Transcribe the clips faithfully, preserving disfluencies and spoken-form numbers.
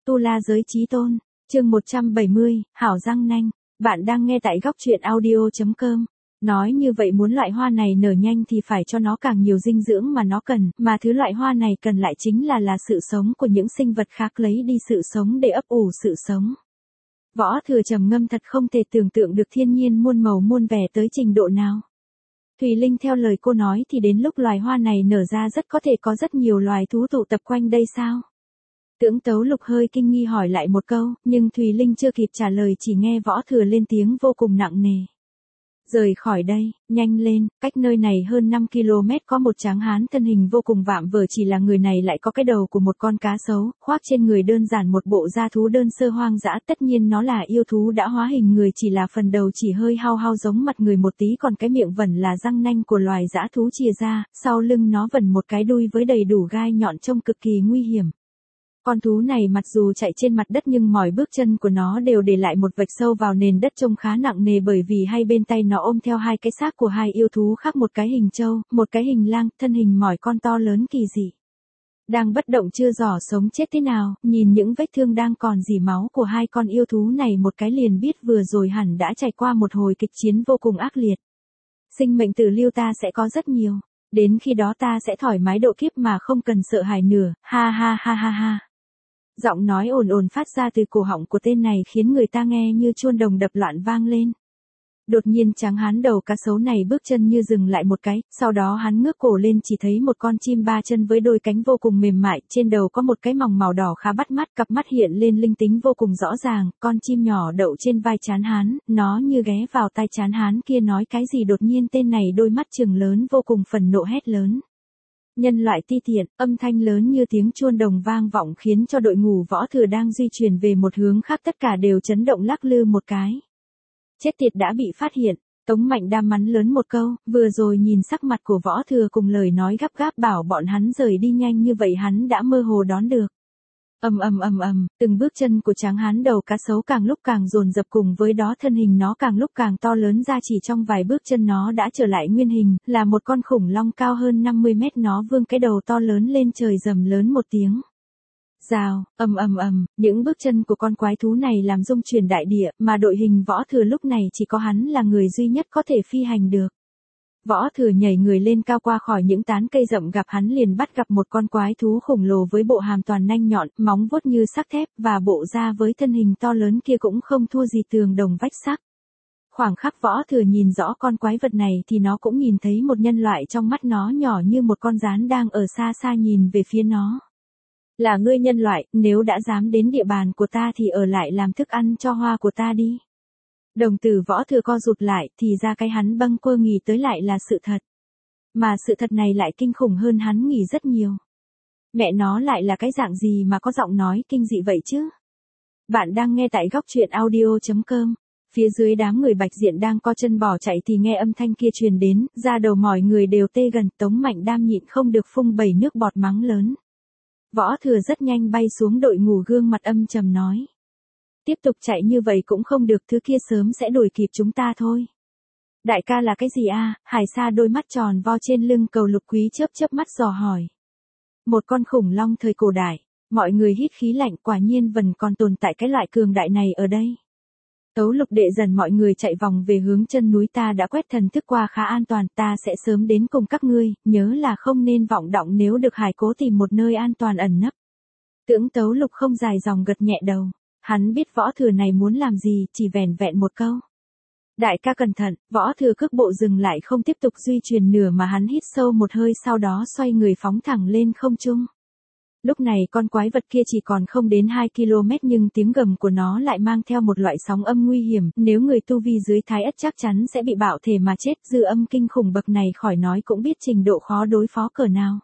Tu La Giới Chí Tôn, chương một trăm bảy mươi, Hảo Răng Nanh. Bạn đang nghe tại góc truyện audio chấm com. Nói như vậy muốn loại hoa này nở nhanh thì phải cho nó càng nhiều dinh dưỡng mà nó cần, mà thứ loại hoa này cần lại chính là là sự sống của những sinh vật khác lấy đi sự sống để ấp ủ sự sống. Võ Thừa trầm ngâm thật không thể tưởng tượng được thiên nhiên muôn màu muôn vẻ tới trình độ nào. Thùy Linh theo lời cô nói thì đến lúc loài hoa này nở ra rất có thể có rất nhiều loài thú tụ tập quanh đây sao? Tưởng Tấu Lục hơi kinh nghi hỏi lại một câu, nhưng Thùy Linh chưa kịp trả lời chỉ nghe Võ Thừa lên tiếng vô cùng nặng nề. Rời khỏi đây, nhanh lên, cách nơi này hơn năm ki lô mét có một tráng hán thân hình vô cùng vạm vỡ, chỉ là người này lại có cái đầu của một con cá sấu, khoác trên người đơn giản một bộ da thú đơn sơ hoang dã, tất nhiên nó là yêu thú đã hóa hình người, chỉ là phần đầu chỉ hơi hao hao giống mặt người một tí, còn cái miệng vẩn là răng nanh của loài dã thú chìa ra, sau lưng nó vẩn một cái đuôi với đầy đủ gai nhọn trông cực kỳ nguy hiểm. Con thú này mặc dù chạy trên mặt đất nhưng mỏi bước chân của nó đều để lại một vạch sâu vào nền đất trông khá nặng nề, bởi vì hai bên tay nó ôm theo hai cái xác của hai yêu thú khác, một cái hình trâu, một cái hình lang, thân hình mỏi con to lớn kỳ dị. Đang bất động chưa rõ sống chết thế nào, nhìn những vết thương đang còn rỉ máu của hai con yêu thú này một cái liền biết vừa rồi hẳn đã trải qua một hồi kịch chiến vô cùng ác liệt. Sinh mệnh tử lưu ta sẽ có rất nhiều, đến khi đó ta sẽ thoải mái độ kiếp mà không cần sợ hãi nữa, ha ha ha ha ha. Giọng nói ồn ồn phát ra từ cổ họng của tên này khiến người ta nghe như chuông đồng đập loạn vang lên. Đột nhiên tráng hán đầu cá sấu này bước chân như dừng lại một cái, sau đó hắn ngước cổ lên chỉ thấy một con chim ba chân với đôi cánh vô cùng mềm mại, trên đầu có một cái mòng màu đỏ khá bắt mắt, cặp mắt hiện lên linh tính vô cùng rõ ràng, con chim nhỏ đậu trên vai trán hán, nó như ghé vào tai trán hán kia nói cái gì, đột nhiên tên này đôi mắt trừng lớn vô cùng phần nộ hét lớn. Nhân loại ti tiện, âm thanh lớn như tiếng chuông đồng vang vọng khiến cho đội ngũ Võ Thừa đang di chuyển về một hướng khác tất cả đều chấn động lắc lư một cái. Chết tiệt, đã bị phát hiện, Tống Mạnh Đam mắng lớn một câu, vừa rồi nhìn sắc mặt của Võ Thừa cùng lời nói gấp gáp bảo bọn hắn rời đi nhanh như vậy hắn đã mơ hồ đón được. Ầm ầm ầm ầm, từng bước chân của tráng hán đầu cá sấu càng lúc càng dồn dập, cùng với đó thân hình nó càng lúc càng to lớn ra, chỉ trong vài bước chân nó đã trở lại nguyên hình, là một con khủng long cao hơn năm mươi mét, nó vươn cái đầu to lớn lên trời rầm lớn một tiếng. Rào, ầm ầm ầm, những bước chân của con quái thú này làm rung chuyển đại địa, mà đội hình Võ Thừa lúc này chỉ có hắn là người duy nhất có thể phi hành được. Võ Thừa nhảy người lên cao qua khỏi những tán cây rậm, gặp hắn liền bắt gặp một con quái thú khổng lồ với bộ hàm toàn nanh nhọn, móng vuốt như sắc thép, và bộ da với thân hình to lớn kia cũng không thua gì tường đồng vách sắt. Khoảng khắc Võ Thừa nhìn rõ con quái vật này thì nó cũng nhìn thấy một nhân loại, trong mắt nó nhỏ như một con gián đang ở xa xa nhìn về phía nó. Là ngươi nhân loại, nếu đã dám đến địa bàn của ta thì ở lại làm thức ăn cho hoa của ta đi. Đồng tử Võ Thừa co rụt lại, thì ra cái hắn bâng quơ nghĩ tới lại là sự thật. Mà sự thật này lại kinh khủng hơn hắn nghĩ rất nhiều. Mẹ nó, lại là cái dạng gì mà có giọng nói kinh dị vậy chứ? Bạn đang nghe tại góc truyện audio chấm com. Phía dưới đám người Bạch Diện đang co chân bỏ chạy thì nghe âm thanh kia truyền đến, da đầu mọi người đều tê gần, Tống Mạnh Đam nhịn không được phun bẩy nước bọt mắng lớn. Võ Thừa rất nhanh bay xuống đội ngũ, gương mặt âm trầm nói. Tiếp tục chạy như vậy cũng không được, thứ kia sớm sẽ đuổi kịp chúng ta thôi. Đại ca là cái gì a? Hải Sa đôi mắt tròn vo trên lưng cầu lục quý chớp chớp mắt dò hỏi. Một con khủng long thời cổ đại, mọi người hít khí lạnh, quả nhiên vẫn còn tồn tại cái loại cường đại này ở đây. Tấu Lục đệ dần mọi người chạy vòng về hướng chân núi, ta đã quét thần thức qua khá an toàn, ta sẽ sớm đến cùng các ngươi, nhớ là không nên vọng động, nếu được hải cố tìm một nơi an toàn ẩn nấp. Tưởng Tấu Lục không dài dòng gật nhẹ đầu. Hắn biết Võ Thừa này muốn làm gì, chỉ vẻn vẹn một câu. Đại ca cẩn thận, Võ Thừa cước bộ dừng lại không tiếp tục di chuyển nửa mà hắn hít sâu một hơi, sau đó xoay người phóng thẳng lên không trung. Lúc này con quái vật kia chỉ còn không đến hai ki lô mét nhưng tiếng gầm của nó lại mang theo một loại sóng âm nguy hiểm, nếu người tu vi dưới thái ất chắc chắn sẽ bị bạo thể mà chết, dư âm kinh khủng bậc này khỏi nói cũng biết trình độ khó đối phó cỡ nào.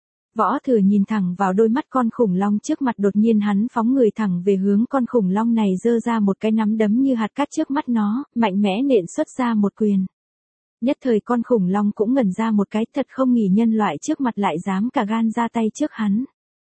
Võ Thừa nhìn thẳng vào đôi mắt con khủng long trước mặt, đột nhiên hắn phóng người thẳng về hướng con khủng long này, giơ ra một cái nắm đấm như hạt cát trước mắt nó, mạnh mẽ nện xuất ra một quyền. Nhất thời con khủng long cũng ngẩn ra một cái, thật không nghĩ nhân loại trước mặt lại dám cả gan ra tay trước hắn.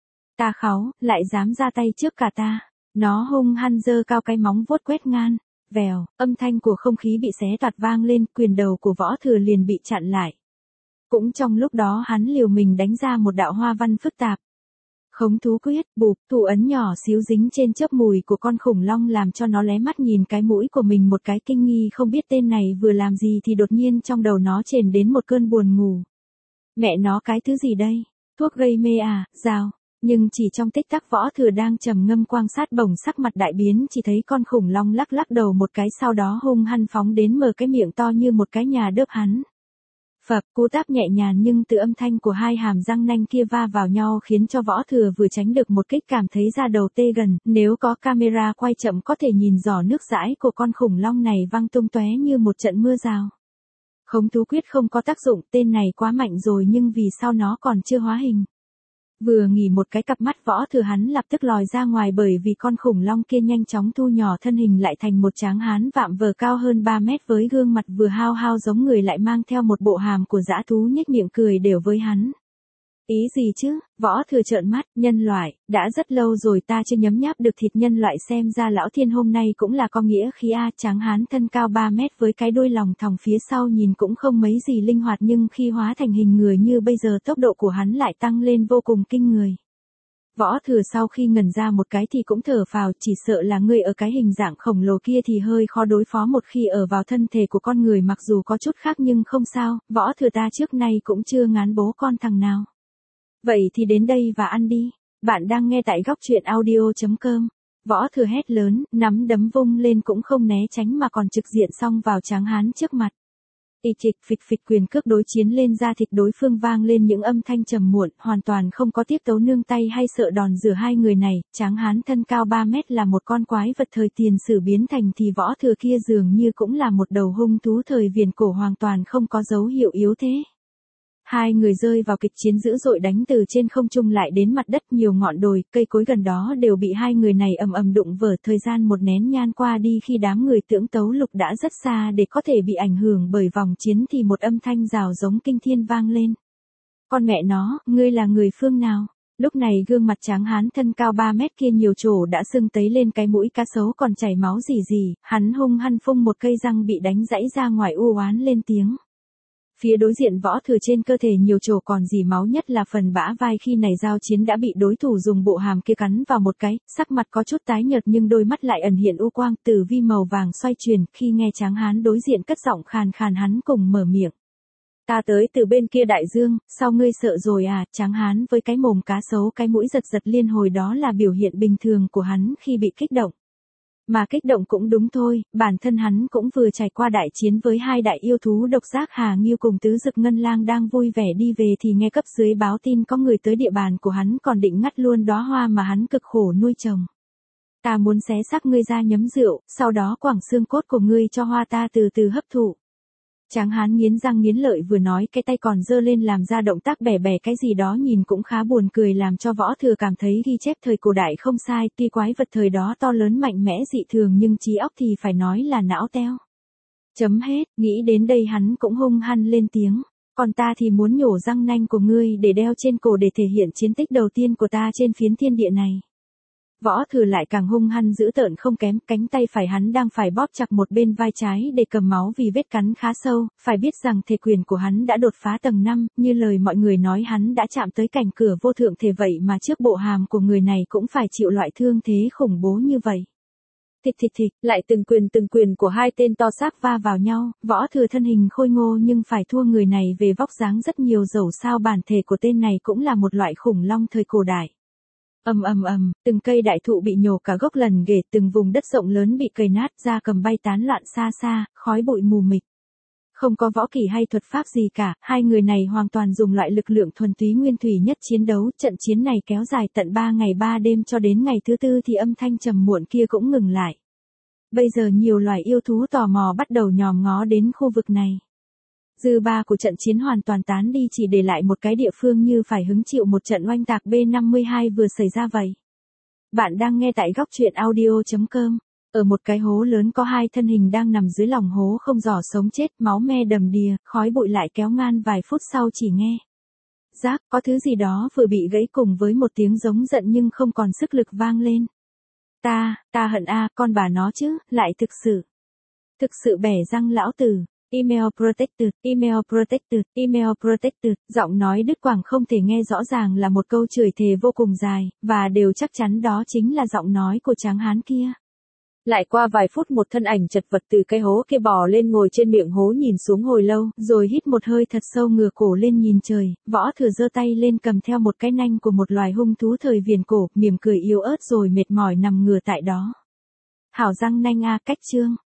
Ta kháu, lại dám ra tay trước cả ta. Nó hung hăng giơ cao cái móng vuốt quét ngang. Vèo, âm thanh của không khí bị xé toạc vang lên, quyền đầu của Võ Thừa liền bị chặn lại. Cũng trong lúc đó hắn liều mình đánh ra một đạo hoa văn phức tạp. Khống thú quyết, bụp, thủ ấn nhỏ xíu dính trên chớp mùi của con khủng long làm cho nó lé mắt nhìn cái mũi của mình một cái kinh nghi không biết tên này vừa làm gì thì đột nhiên trong đầu nó chền đến một cơn buồn ngủ. Mẹ nó cái thứ gì đây? Thuốc gây mê à, rào. Nhưng chỉ trong tích tắc Võ Thừa đang trầm ngâm quan sát bỗng sắc mặt đại biến chỉ thấy con khủng long lắc lắc đầu một cái sau đó hung hăng phóng đến mở cái miệng to như một cái nhà đớp hắn. Phập, cú táp nhẹ nhàng nhưng từ âm thanh của hai hàm răng nanh kia va vào nhau khiến cho Võ Thừa vừa tránh được một kích cảm thấy da đầu tê gần, nếu có camera quay chậm có thể nhìn giỏ nước dãi của con khủng long này văng tung tóe như một trận mưa rào. Khống thú quyết không có tác dụng, tên này quá mạnh rồi nhưng vì sao nó còn chưa hóa hình. Vừa nghỉ một cái cặp mắt Võ Thừa hắn lập tức lòi ra ngoài bởi vì con khủng long kia nhanh chóng thu nhỏ thân hình lại thành một tráng hán vạm vỡ cao hơn ba mét với gương mặt vừa hao hao giống người lại mang theo một bộ hàm của dã thú nhếch miệng cười đều với hắn. Ý gì chứ, Võ Thừa trợn mắt, nhân loại, đã rất lâu rồi ta chưa nhấm nháp được thịt nhân loại xem ra lão thiên hôm nay cũng là có nghĩa khí a tráng hán thân cao ba mét với cái đuôi lòng thòng phía sau nhìn cũng không mấy gì linh hoạt nhưng khi hóa thành hình người như bây giờ tốc độ của hắn lại tăng lên vô cùng kinh người. Võ Thừa sau khi ngẩn ra một cái thì cũng thở phào chỉ sợ là người ở cái hình dạng khổng lồ kia thì hơi khó đối phó một khi ở vào thân thể của con người mặc dù có chút khác nhưng không sao, Võ Thừa ta trước nay cũng chưa ngán bố con thằng nào. Vậy thì đến đây và ăn đi. Bạn đang nghe tại góc truyện audio.com. Võ Thừa hét lớn, nắm đấm vung lên cũng không né tránh mà còn trực diện xông vào tráng hán trước mặt. Ịch ịch phịch phịch quyền cước đối chiến lên da thịt đối phương vang lên những âm thanh trầm muộn, hoàn toàn không có tiếp tấu nương tay hay sợ đòn rửa hai người này, tráng hán thân cao ba mét là một con quái vật thời tiền sử biến thành thì Võ Thừa kia dường như cũng là một đầu hung thú thời viễn cổ hoàn toàn không có dấu hiệu yếu thế. Hai người rơi vào kịch chiến dữ dội đánh từ trên không trung lại đến mặt đất nhiều ngọn đồi, cây cối gần đó đều bị hai người này ầm ầm đụng vỡ thời gian một nén nhang qua đi khi đám người tưởng Tấu Lục đã rất xa để có thể bị ảnh hưởng bởi vòng chiến thì một âm thanh rào giống kinh thiên vang lên. Con mẹ nó, ngươi là người phương nào? Lúc này gương mặt tráng hán thân cao ba mét kia nhiều chỗ đã sưng tấy lên cái mũi cá sấu còn chảy máu rỉ rỉ, hắn hung hăng phung một cây răng bị đánh rãy ra ngoài u oán lên tiếng. Phía đối diện Võ Thừa trên cơ thể nhiều chỗ còn rỉ máu nhất là phần bả vai khi này giao chiến đã bị đối thủ dùng bộ hàm kia cắn vào một cái, sắc mặt có chút tái nhợt nhưng đôi mắt lại ẩn hiện u quang tử vi màu vàng xoay chuyển khi nghe tráng hán đối diện cất giọng khàn khàn hắn cùng mở miệng. Ta tới từ bên kia đại dương, sao ngươi sợ rồi à, tráng hán với cái mồm cá sấu cái mũi giật giật liên hồi đó là biểu hiện bình thường của hắn khi bị kích động. Mà kích động cũng đúng thôi, bản thân hắn cũng vừa trải qua đại chiến với hai đại yêu thú độc giác Hà Nghiêu cùng Tứ Dực Ngân Lang đang vui vẻ đi về thì nghe cấp dưới báo tin có người tới địa bàn của hắn còn định ngắt luôn đóa hoa mà hắn cực khổ nuôi trồng. Ta muốn xé xác ngươi ra nhấm rượu, sau đó quẳng xương cốt của ngươi cho hoa ta từ từ hấp thụ. Tráng hán nghiến răng nghiến lợi vừa nói cái tay còn giơ lên làm ra động tác bẻ bẻ cái gì đó nhìn cũng khá buồn cười làm cho Võ Thừa cảm thấy ghi chép thời cổ đại không sai, tuy quái vật thời đó to lớn mạnh mẽ dị thường nhưng trí óc thì phải nói là não teo. Chấm hết, nghĩ đến đây hắn cũng hung hăng lên tiếng, còn ta thì muốn nhổ răng nanh của ngươi để đeo trên cổ để thể hiện chiến tích đầu tiên của ta trên phiến thiên địa này. Võ Thừa lại càng hung hăng dữ tợn không kém, cánh tay phải hắn đang phải bóp chặt một bên vai trái để cầm máu vì vết cắn khá sâu, phải biết rằng thể quyền của hắn đã đột phá tầng năm, như lời mọi người nói hắn đã chạm tới cảnh cửa vô thượng thể vậy mà trước bộ hàm của người này cũng phải chịu loại thương thế khủng bố như vậy. Thịt thịt thịt, lại từng quyền từng quyền của hai tên to xác va vào nhau, Võ Thừa thân hình khôi ngô nhưng phải thua người này về vóc dáng rất nhiều dẫu sao bản thể của tên này cũng là một loại khủng long thời cổ đại. Ầm ầm ầm, từng cây đại thụ bị nhổ cả gốc lần ghề, từng vùng đất rộng lớn bị cày nát, ra cầm bay tán loạn xa xa, khói bụi mù mịt. Không có võ kỹ hay thuật pháp gì cả, hai người này hoàn toàn dùng loại lực lượng thuần túy nguyên thủy nhất chiến đấu, trận chiến này kéo dài tận ba ngày ba đêm cho đến ngày thứ tư thì âm thanh trầm muộn kia cũng ngừng lại. Bây giờ nhiều loài yêu thú tò mò bắt đầu nhòm ngó đến khu vực này. Dư ba của trận chiến hoàn toàn tán đi chỉ để lại một cái địa phương như phải hứng chịu một trận oanh tạc B năm mươi hai vừa xảy ra vậy. Bạn đang nghe tại góc truyện audio.com. Ở một cái hố lớn có hai thân hình đang nằm dưới lòng hố không rõ sống chết, máu me đầm đìa, khói bụi lại kéo ngang vài phút sau chỉ nghe. Rác, có thứ gì đó vừa bị gãy cùng với một tiếng giống giận nhưng không còn sức lực vang lên. Ta, ta hận a, con bà nó chứ, lại thực sự. Thực sự bẻ răng lão tử. Email protected, email protected, email protected, giọng nói đứt quãng không thể nghe rõ ràng là một câu chửi thề vô cùng dài, và đều chắc chắn đó chính là giọng nói của tráng hán kia. Lại qua vài phút một thân ảnh chật vật từ cái hố kia bò lên ngồi trên miệng hố nhìn xuống hồi lâu, rồi hít một hơi thật sâu ngửa cổ lên nhìn trời, Võ Thừa giơ tay lên cầm theo một cái nanh của một loài hung thú thời viền cổ, mỉm cười yếu ớt rồi mệt mỏi nằm ngửa tại đó. Hảo răng nanh a, cách chương.